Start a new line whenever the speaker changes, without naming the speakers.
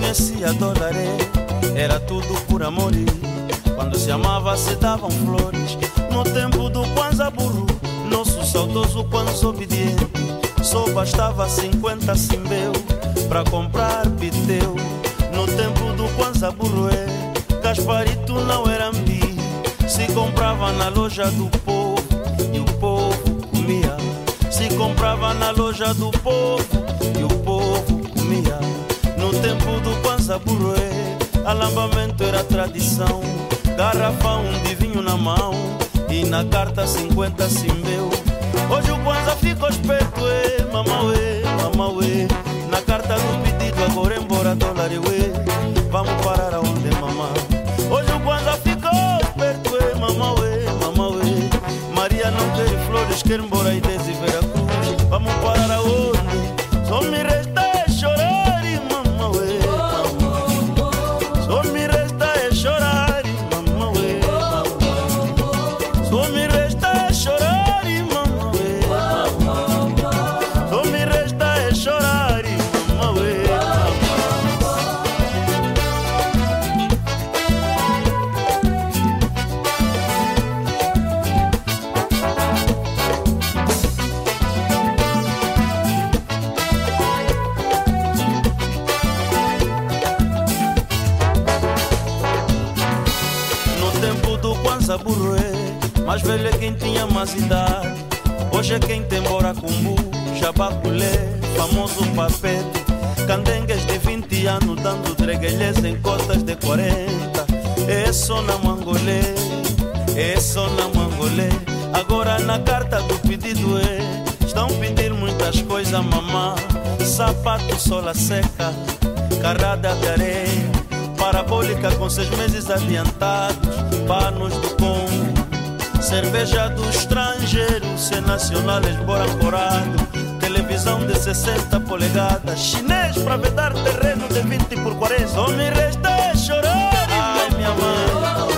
conhecia Dolaré, era tudo por amor. Quando se amava se davam flores. No tempo do Kwanza Burro, nosso saudoso Kwanza obediente, só bastava 50 cimbeu pra comprar piteu. No tempo do Kwanza Burro, Gasparito não era ambi, se comprava na loja do povo e o povo comia. Se comprava na loja do povo e o povo comia. No tempo do Kwanza Burro, alambamento era tradição. Garrafão de vinho na mão e na carta 50 cimbeu. Hoje o Kwanza ficou esperto, mamauê, mamauê. Na carta do pedido agora embora dólar, vamos parar aonde, mamá? Hoje o Kwanza ficou esperto, mamauê, mamauê. Maria não quer flores, quer embora e desce Veracruz. Vamos parar aonde? Só me resta é chorar e mamauê, mamauê. Só me resta é chorar e mamauê, mamauê. Só me resta é chorar e mamauê, mamauê. Só me resta é chorar e mamauê, Burro, mais velho é quem tinha mais idade. Hoje é quem tem bora cumbu, jabaculé, famoso papete. Candengues de 20 anos dando treguelhas em cotas de 40. É só na mangolé, é só na mangolé. Agora na carta do pedido estão pedindo muitas coisas, mamá. Sapato sola seca, carrada de areia, parabólica com 6 meses adiantados, panos do Congo, cerveja do estrangeiro, se nacional esbora ancorado, televisão de 60 polegadas, chinês pra vedar terreno de 20 por 40. Só me resta é chorar, ai minha mãe.